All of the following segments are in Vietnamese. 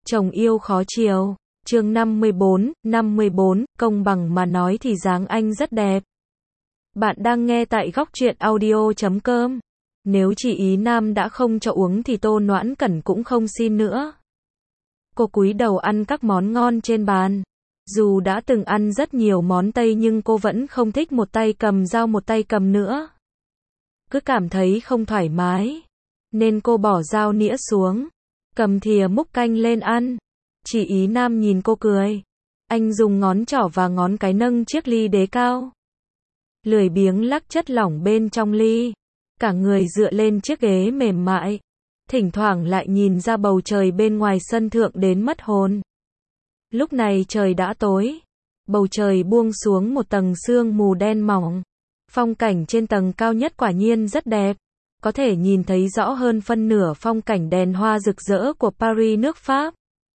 Chồng yêu khó chiều. Chương 54, công bằng mà nói thì dáng anh rất đẹp. Bạn đang nghe tại góc truyện audio.com. Nếu chị ý nam đã không cho uống thì Tô Noãn Cẩn cũng không xin nữa. Cô cúi đầu ăn các món ngon trên bàn. Dù đã từng ăn rất nhiều món Tây nhưng cô vẫn không thích một tay cầm dao một tay cầm nữa. Cứ cảm thấy không thoải mái. Nên cô bỏ dao nĩa xuống. Cầm thìa múc canh lên ăn. Chị ý nam nhìn cô cười. Anh dùng ngón trỏ và ngón cái nâng chiếc ly đế cao. Lười biếng lắc chất lỏng bên trong ly. Cả người dựa lên chiếc ghế mềm mại. Thỉnh thoảng lại nhìn ra bầu trời bên ngoài sân thượng đến mất hồn. Lúc này trời đã tối. Bầu trời buông xuống một tầng sương mù đen mỏng. Phong cảnh trên tầng cao nhất quả nhiên rất đẹp. Có thể nhìn thấy rõ hơn phân nửa phong cảnh đèn hoa rực rỡ của Paris nước Pháp.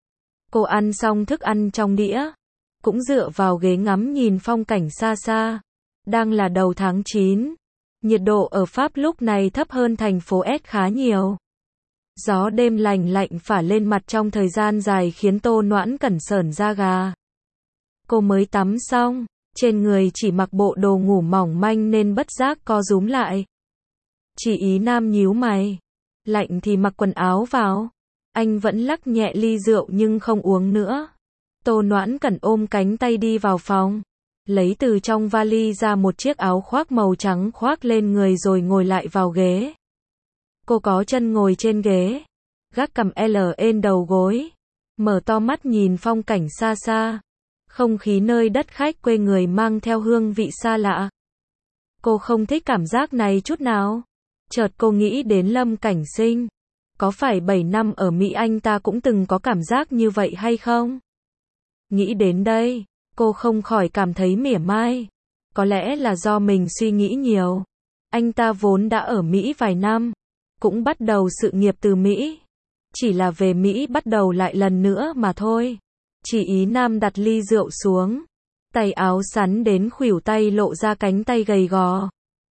Cô ăn xong thức ăn trong đĩa. Cũng dựa vào ghế ngắm nhìn phong cảnh xa xa. Đang là đầu tháng 9. Nhiệt độ ở Pháp lúc này thấp hơn thành phố S khá nhiều. Gió đêm lành lạnh phả lên mặt trong thời gian dài khiến Tô Noãn Cẩn sởn da gà. Cô mới tắm xong, trên người chỉ mặc bộ đồ ngủ mỏng manh nên bất giác co rúm lại. Chị ý nam nhíu mày. Lạnh thì mặc quần áo vào. Anh vẫn lắc nhẹ ly rượu nhưng không uống nữa. Tô Noãn Cẩn ôm cánh tay đi vào phòng. Lấy từ trong vali ra một chiếc áo khoác màu trắng khoác lên người rồi ngồi lại vào ghế. Cô có chân ngồi trên ghế. Gác cằm L lên đầu gối. Mở to mắt nhìn phong cảnh xa xa. Không khí nơi đất khách quê người mang theo hương vị xa lạ. Cô không thích cảm giác này chút nào. Chợt cô nghĩ đến Lâm Cảnh Sinh. Có phải 7 năm ở Mỹ anh ta cũng từng có cảm giác như vậy hay không? Nghĩ đến đây, cô không khỏi cảm thấy mỉa mai. Có lẽ là do mình suy nghĩ nhiều. Anh ta vốn đã ở Mỹ vài năm. Cũng bắt đầu sự nghiệp từ Mỹ. Chỉ là về Mỹ bắt đầu lại lần nữa mà thôi. Chị ý nam đặt ly rượu xuống. Tay áo sắn đến khuỷu tay lộ ra cánh tay gầy gò.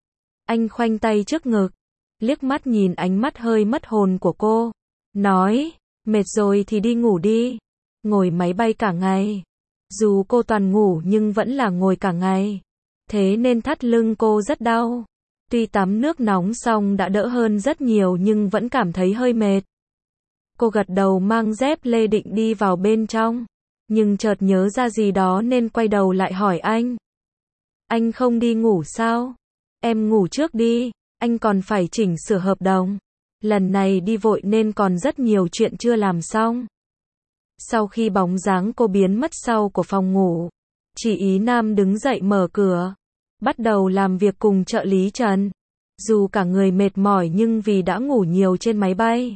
Anh khoanh tay trước ngực. Liếc mắt nhìn ánh mắt hơi mất hồn của cô. Nói, mệt rồi thì đi ngủ đi. Ngồi máy bay cả ngày. Dù cô toàn ngủ nhưng vẫn là ngồi cả ngày. Thế nên thắt lưng cô rất đau. Tuy tắm nước nóng xong đã đỡ hơn rất nhiều nhưng vẫn cảm thấy hơi mệt. Cô gật đầu mang dép lê định đi vào bên trong. Nhưng chợt nhớ ra gì đó nên quay đầu lại hỏi anh. Anh không đi ngủ sao? Em ngủ trước đi. Anh còn phải chỉnh sửa hợp đồng. Lần này đi vội nên còn rất nhiều chuyện chưa làm xong. Sau khi bóng dáng cô biến mất sau của phòng ngủ, chị ý nam đứng dậy mở cửa. Bắt đầu làm việc cùng trợ lý Trần. Dù cả người mệt mỏi nhưng vì đã ngủ nhiều trên máy bay.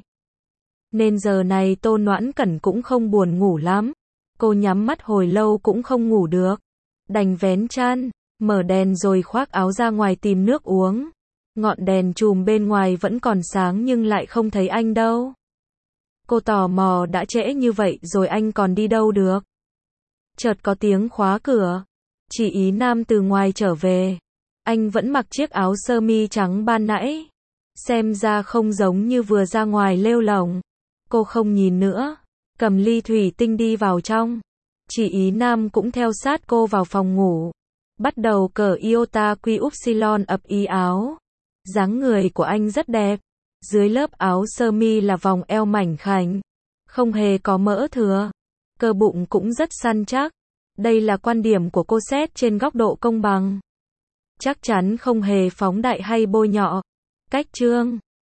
Nên giờ này Tô Noãn Cẩn cũng không buồn ngủ lắm. Cô nhắm mắt hồi lâu cũng không ngủ được. Đành vén chăn, mở đèn rồi khoác áo ra ngoài tìm nước uống. Ngọn đèn chùm bên ngoài vẫn còn sáng nhưng lại không thấy anh đâu. Cô tò mò đã trễ như vậy rồi anh còn đi đâu được. Chợt có tiếng khóa cửa. Chị ý nam từ ngoài trở về. Anh vẫn mặc chiếc áo sơ mi trắng ban nãy. Xem ra không giống như vừa ra ngoài lêu lổng. Cô không nhìn nữa. Cầm ly thủy tinh đi vào trong. Chị ý nam cũng theo sát cô vào phòng ngủ. Bắt đầu cởi iota quy upsilon ập y áo. Dáng người của anh rất đẹp. Dưới lớp áo sơ mi là vòng eo mảnh khảnh. Không hề có mỡ thừa. Cơ bụng cũng rất săn chắc. Đây là quan điểm của cô xét trên góc độ công bằng. Chắc chắn không hề phóng đại hay bôi nhọ. Cách chương